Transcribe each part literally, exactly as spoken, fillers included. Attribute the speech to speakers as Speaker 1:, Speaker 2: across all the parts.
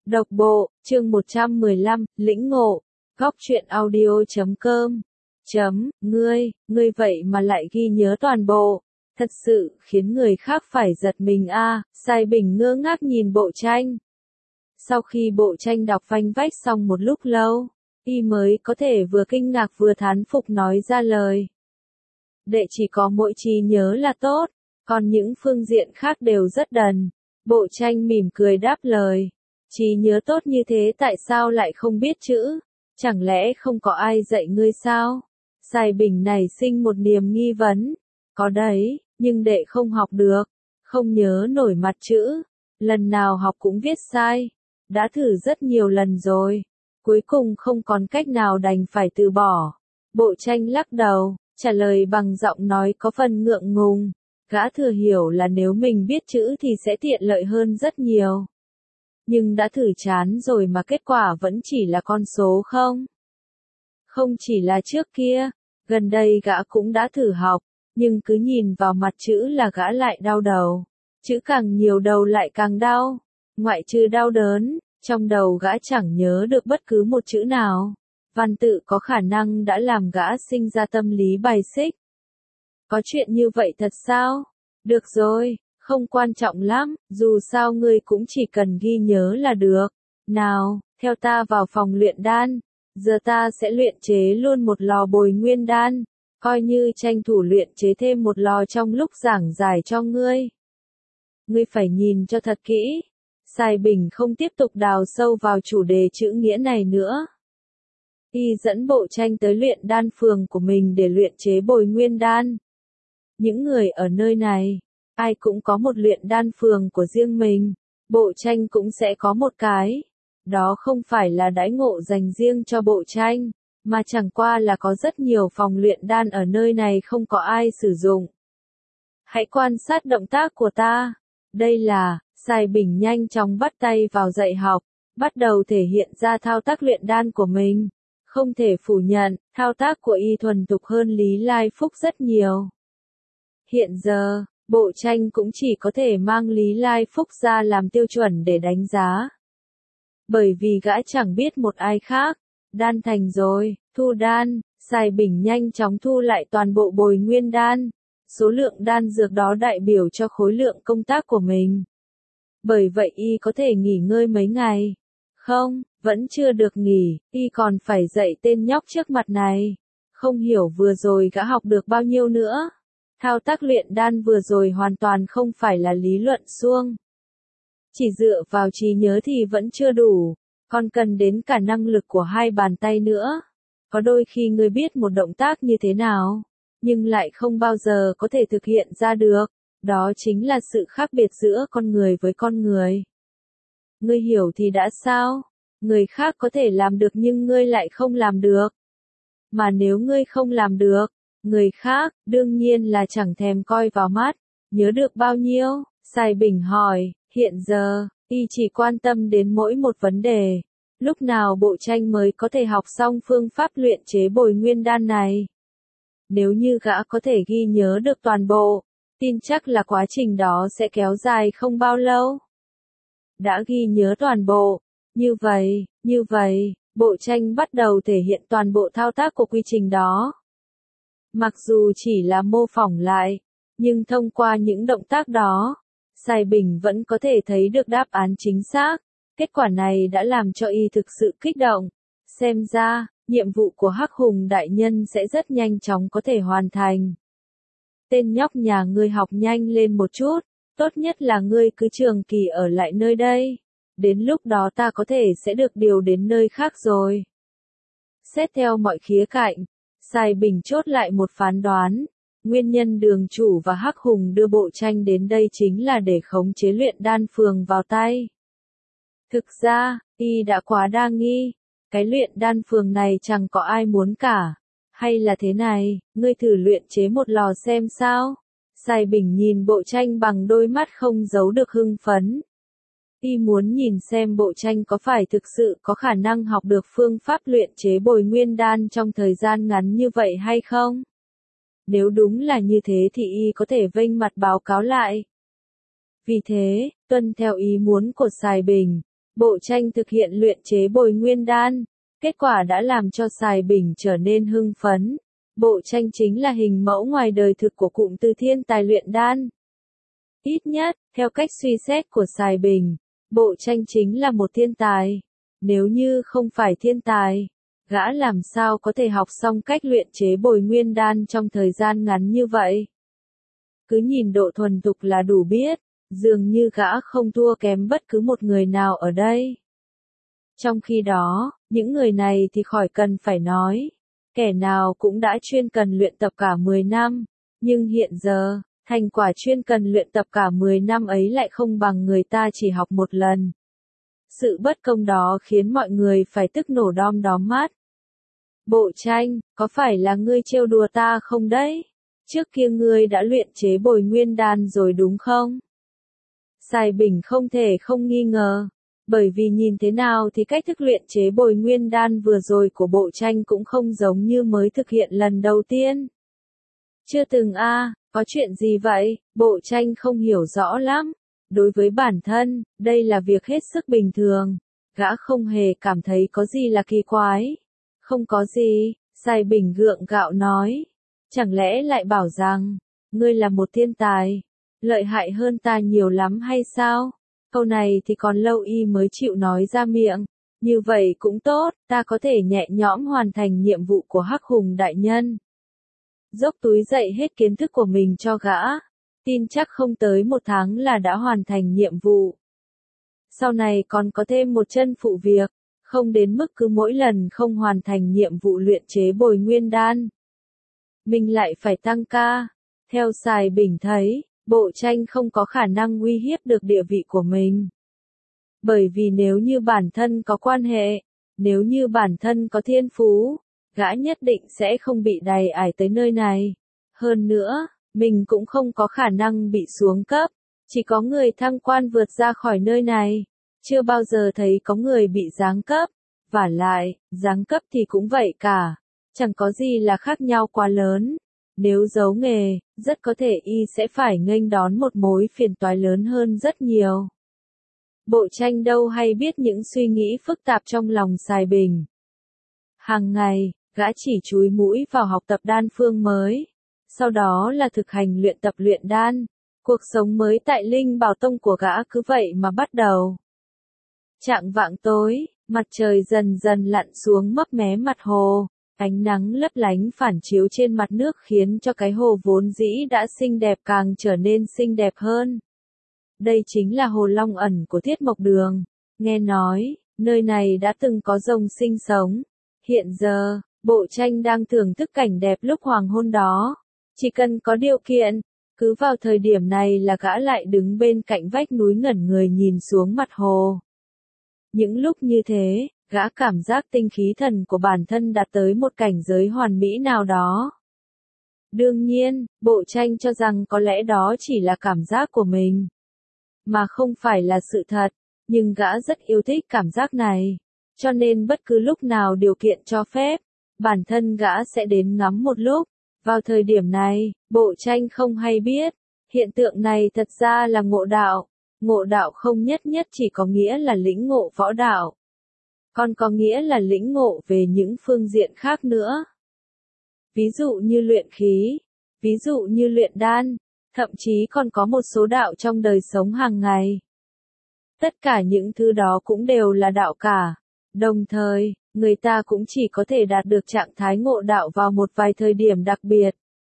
Speaker 1: Độc bộ, chương một trăm mười lăm, lĩnh ngộ, góc truyện audio chấm com. Chấm, ngươi, ngươi vậy mà lại ghi nhớ toàn bộ. Thật sự, khiến người khác phải giật mình a. À. Sai Bình ngơ ngác nhìn bộ tranh. Sau khi bộ tranh đọc vanh vách xong một lúc lâu, y mới có thể vừa kinh ngạc vừa thán phục nói ra lời. Đệ chỉ có mỗi trí nhớ là tốt, còn những phương diện khác đều rất đần. Bộ tranh mỉm cười đáp lời. Trí nhớ tốt như thế tại sao lại không biết chữ? Chẳng lẽ không có ai dạy ngươi sao? Sai Bình nảy sinh một niềm nghi vấn. Có đấy, nhưng đệ không học được, không nhớ nổi mặt chữ, lần nào học cũng viết sai. Đã thử rất nhiều lần rồi, cuối cùng không còn cách nào đành phải từ bỏ. Bộ tranh lắc đầu, trả lời bằng giọng nói có phần ngượng ngùng. Gã thừa hiểu là nếu mình biết chữ thì sẽ tiện lợi hơn rất nhiều. Nhưng đã thử chán rồi mà kết quả vẫn chỉ là con số không. Không chỉ là trước kia, gần đây gã cũng đã thử học, nhưng cứ nhìn vào mặt chữ là gã lại đau đầu. Chữ càng nhiều đầu lại càng đau, ngoại trừ đau đớn, trong đầu gã chẳng nhớ được bất cứ một chữ nào. Văn tự có khả năng đã làm gã sinh ra tâm lý bài xích. Có chuyện như vậy thật sao? Được rồi, không quan trọng lắm, dù sao ngươi cũng chỉ cần ghi nhớ là được. Nào, theo ta vào phòng luyện đan, giờ ta sẽ luyện chế luôn một lò bồi nguyên đan, coi như tranh thủ luyện chế thêm một lò trong lúc giảng giải cho ngươi. Ngươi phải nhìn cho thật kỹ. Sai Bình không tiếp tục đào sâu vào chủ đề chữ nghĩa này nữa. Y dẫn bộ tranh tới luyện đan phường của mình để luyện chế bồi nguyên đan. Những người ở nơi này, ai cũng có một luyện đan phường của riêng mình, bộ tranh cũng sẽ có một cái. Đó không phải là đãi ngộ dành riêng cho bộ tranh, mà chẳng qua là có rất nhiều phòng luyện đan ở nơi này không có ai sử dụng. Hãy quan sát động tác của ta. Đây là, Sai Bình nhanh chóng bắt tay vào dạy học, bắt đầu thể hiện ra thao tác luyện đan của mình. Không thể phủ nhận, thao tác của y thuần thục hơn Lý Lai Phúc rất nhiều. Hiện giờ, bộ tranh cũng chỉ có thể mang Lý Lai Phúc ra làm tiêu chuẩn để đánh giá. Bởi vì gã chẳng biết một ai khác. Đan thành rồi, thu đan. Sai Bình nhanh chóng thu lại toàn bộ bồi nguyên đan. Số lượng đan dược đó đại biểu cho khối lượng công tác của mình. Bởi vậy y có thể nghỉ ngơi mấy ngày. Không, vẫn chưa được nghỉ, y còn phải dạy tên nhóc trước mặt này. Không hiểu vừa rồi gã học được bao nhiêu nữa. Thao tác luyện đan vừa rồi hoàn toàn không phải là lý luận suông. Chỉ dựa vào trí nhớ thì vẫn chưa đủ, còn cần đến cả năng lực của hai bàn tay nữa. Có đôi khi ngươi biết một động tác như thế nào, nhưng lại không bao giờ có thể thực hiện ra được. Đó chính là sự khác biệt giữa con người với con người. Ngươi hiểu thì đã sao? Người khác có thể làm được nhưng ngươi lại không làm được. Mà nếu ngươi không làm được, người khác, đương nhiên là chẳng thèm coi vào mắt. Nhớ được bao nhiêu? Sai Bình hỏi. Hiện giờ, y chỉ quan tâm đến mỗi một vấn đề. Lúc nào bộ tranh mới có thể học xong phương pháp luyện chế bồi nguyên đan này? Nếu như gã có thể ghi nhớ được toàn bộ, tin chắc là quá trình đó sẽ kéo dài không bao lâu. Đã ghi nhớ toàn bộ, như vậy, như vậy, bộ tranh bắt đầu thể hiện toàn bộ thao tác của quy trình đó. Mặc dù chỉ là mô phỏng lại, nhưng thông qua những động tác đó, Sai Bình vẫn có thể thấy được đáp án chính xác. Kết quả này đã làm cho y thực sự kích động. Xem ra, nhiệm vụ của Hắc Hùng đại nhân sẽ rất nhanh chóng có thể hoàn thành. Tên nhóc nhà ngươi học nhanh lên một chút, tốt nhất là ngươi cứ trường kỳ ở lại nơi đây. Đến lúc đó ta có thể sẽ được điều đến nơi khác rồi. Xét theo mọi khía cạnh, Sai Bình chốt lại một phán đoán. Nguyên nhân Đường Chủ và Hắc Hùng đưa bộ tranh đến đây chính là để khống chế luyện đan phường vào tay. Thực ra, y đã quá đa nghi. Cái luyện đan phường này chẳng có ai muốn cả. Hay là thế này, ngươi thử luyện chế một lò xem sao? Sai Bình nhìn bộ tranh bằng đôi mắt không giấu được hưng phấn. Y muốn nhìn xem bộ tranh có phải thực sự có khả năng học được phương pháp luyện chế bồi nguyên đan trong thời gian ngắn như vậy hay không? Nếu đúng là như thế thì y có thể vênh mặt báo cáo lại. Vì thế, tuân theo ý muốn của Sai Bình, Bộ tranh thực hiện luyện chế bồi nguyên đan. Kết quả đã làm cho Sài Bình trở nên hưng phấn. Bộ tranh chính là hình mẫu ngoài đời thực của cụm từ thiên tài luyện đan. Ít nhất, theo cách suy xét của Sài Bình, bộ tranh chính là một thiên tài. Nếu như không phải thiên tài, gã làm sao có thể học xong cách luyện chế bồi nguyên đan trong thời gian ngắn như vậy. Cứ nhìn độ thuần thục là đủ biết, dường như gã không thua kém bất cứ một người nào ở đây. Trong khi đó, những người này thì khỏi cần phải nói. Kẻ nào cũng đã chuyên cần luyện tập cả mười năm, nhưng hiện giờ, thành quả chuyên cần luyện tập cả mười năm ấy lại không bằng người ta chỉ học một lần. Sự bất công đó khiến mọi người phải tức nổ đom đóm mắt. Bộ tranh, có phải là ngươi trêu đùa ta không đấy? Trước kia ngươi đã luyện chế bồi nguyên đan rồi đúng không? Sài Bình không thể không nghi ngờ. Bởi vì nhìn thế nào thì cách thức luyện chế bồi nguyên đan vừa rồi của bộ tranh cũng không giống như mới thực hiện lần đầu tiên. Chưa từng a, à, có chuyện gì vậy? Bộ tranh không hiểu rõ lắm. Đối với bản thân, đây là việc hết sức bình thường. Gã không hề cảm thấy có gì là kỳ quái. Không có gì, Sài Bình gượng gạo nói. Chẳng lẽ lại bảo rằng, ngươi là một thiên tài, lợi hại hơn ta nhiều lắm hay sao? Câu này thì còn lâu y mới chịu nói ra miệng. Như vậy cũng tốt, ta có thể nhẹ nhõm hoàn thành nhiệm vụ của Hắc Hùng đại nhân. Dốc túi dạy hết kiến thức của mình cho gã. Tin chắc không tới một tháng là đã hoàn thành nhiệm vụ. Sau này còn có thêm một chân phụ việc, không đến mức cứ mỗi lần không hoàn thành nhiệm vụ luyện chế bồi nguyên đan, mình lại phải tăng ca. Theo Sài Bình thấy, bộ tranh không có khả năng uy hiếp được địa vị của mình. Bởi vì nếu như bản thân có quan hệ, nếu như bản thân có thiên phú, gã nhất định sẽ không bị đày ải tới nơi này. Hơn nữa, mình cũng không có khả năng bị xuống cấp, chỉ có người thăng quan vượt ra khỏi nơi này. Chưa bao giờ thấy có người bị giáng cấp, vả lại, giáng cấp thì cũng vậy cả, chẳng có gì là khác nhau quá lớn. Nếu giấu nghề, rất có thể y sẽ phải nghênh đón một mối phiền toái lớn hơn rất nhiều. Bộ tranh đâu hay biết những suy nghĩ phức tạp trong lòng Sài Bình. Hàng ngày, gã chỉ chúi mũi vào học tập đan phương mới, sau đó là thực hành luyện tập luyện đan. Cuộc sống mới tại Linh Bảo Tông của gã cứ vậy mà bắt đầu. Chạng vạng tối, mặt trời dần dần lặn xuống mấp mé mặt hồ. Ánh nắng lấp lánh phản chiếu trên mặt nước khiến cho cái hồ vốn dĩ đã xinh đẹp càng trở nên xinh đẹp hơn. Đây chính là hồ Long Ẩn của Thiết Mộc Đường. Nghe nói, nơi này đã từng có rồng sinh sống. Hiện giờ, bộ tranh đang thưởng thức cảnh đẹp lúc hoàng hôn đó. Chỉ cần có điều kiện, cứ vào thời điểm này là gã lại đứng bên cạnh vách núi ngẩn người nhìn xuống mặt hồ. Những lúc như thế, gã cảm giác tinh khí thần của bản thân đạt tới một cảnh giới hoàn mỹ nào đó. Đương nhiên, bộ tranh cho rằng có lẽ đó chỉ là cảm giác của mình, mà không phải là sự thật, nhưng gã rất yêu thích cảm giác này. Cho nên bất cứ lúc nào điều kiện cho phép, bản thân gã sẽ đến ngắm một lúc. Vào thời điểm này, bộ tranh không hay biết, hiện tượng này thật ra là ngộ đạo. Ngộ đạo không nhất nhất chỉ có nghĩa là lĩnh ngộ võ đạo, còn có nghĩa là lĩnh ngộ về những phương diện khác nữa. Ví dụ như luyện khí, ví dụ như luyện đan, thậm chí còn có một số đạo trong đời sống hàng ngày. Tất cả những thứ đó cũng đều là đạo cả. Đồng thời, người ta cũng chỉ có thể đạt được trạng thái ngộ đạo vào một vài thời điểm đặc biệt.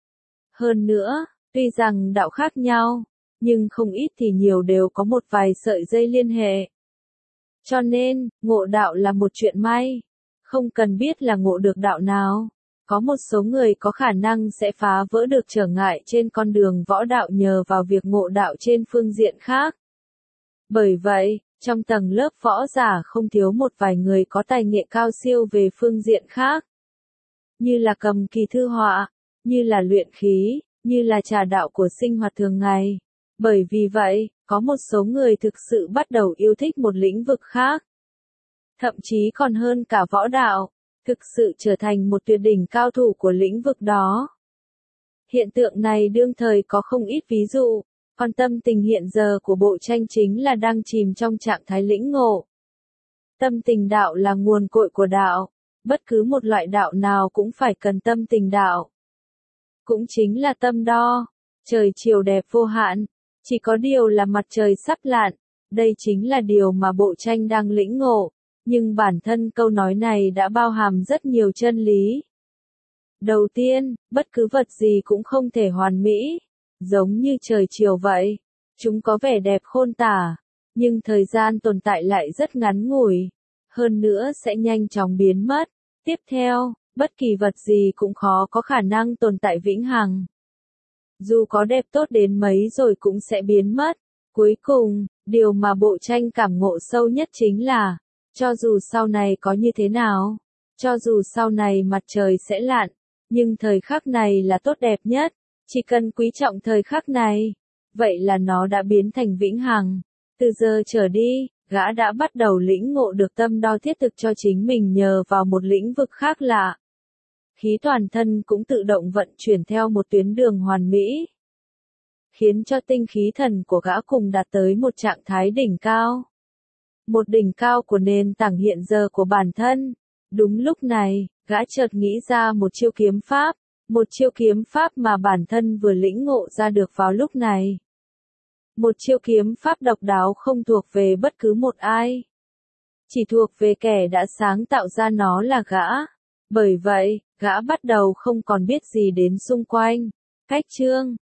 Speaker 1: Hơn nữa, tuy rằng đạo khác nhau, nhưng không ít thì nhiều đều có một vài sợi dây liên hệ. Cho nên, ngộ đạo là một chuyện may. Không cần biết là ngộ được đạo nào. Có một số người có khả năng sẽ phá vỡ được trở ngại trên con đường võ đạo nhờ vào việc ngộ đạo trên phương diện khác. Bởi vậy, trong tầng lớp võ giả không thiếu một vài người có tài nghệ cao siêu về phương diện khác. Như là cầm kỳ thư họa, như là luyện khí, như là trà đạo của sinh hoạt thường ngày. Bởi vì vậy, có một số người thực sự bắt đầu yêu thích một lĩnh vực khác. Thậm chí còn hơn cả võ đạo, thực sự trở thành một tuyệt đỉnh cao thủ của lĩnh vực đó. Hiện tượng này đương thời có không ít ví dụ, còn tâm tình hiện giờ của bộ tranh chính là đang chìm trong trạng thái lĩnh ngộ. Tâm tình đạo là nguồn cội của đạo. Bất cứ một loại đạo nào cũng phải cần tâm tình đạo. Cũng chính là tâm đo. Trời chiều đẹp vô hạn. Chỉ có điều là mặt trời sắp lặn. Đây chính là điều mà bộ tranh đang lĩnh ngộ. Nhưng bản thân câu nói này đã bao hàm rất nhiều chân lý. Đầu tiên, bất cứ vật gì cũng không thể hoàn mỹ. Giống như trời chiều vậy. Chúng có vẻ đẹp khôn tả. Nhưng thời gian tồn tại lại rất ngắn ngủi. Hơn nữa sẽ nhanh chóng biến mất. Tiếp theo, bất kỳ vật gì cũng khó có khả năng tồn tại vĩnh hằng. Dù có đẹp tốt đến mấy rồi cũng sẽ biến mất. Cuối cùng, điều mà bộ tranh cảm ngộ sâu nhất chính là, cho dù sau này có như thế nào, cho dù sau này mặt trời sẽ lặn, nhưng thời khắc này là tốt đẹp nhất, chỉ cần quý trọng thời khắc này, vậy là nó đã biến thành vĩnh hằng. Từ giờ trở đi, gã đã bắt đầu lĩnh ngộ được tâm đo thiết thực cho chính mình nhờ vào một lĩnh vực khác lạ. Khí toàn thân cũng tự động vận chuyển theo một tuyến đường hoàn mỹ, khiến cho tinh khí thần của gã cùng đạt tới một trạng thái đỉnh cao. Một đỉnh cao của nền tảng hiện giờ của bản thân. Đúng lúc này, gã chợt nghĩ ra một chiêu kiếm pháp, một chiêu kiếm pháp mà bản thân vừa lĩnh ngộ ra được vào lúc này. Một chiêu kiếm pháp độc đáo không thuộc về bất cứ một ai. Chỉ thuộc về kẻ đã sáng tạo ra nó là gã. Bởi vậy, gã bắt đầu không còn biết gì đến xung quanh. Cách chương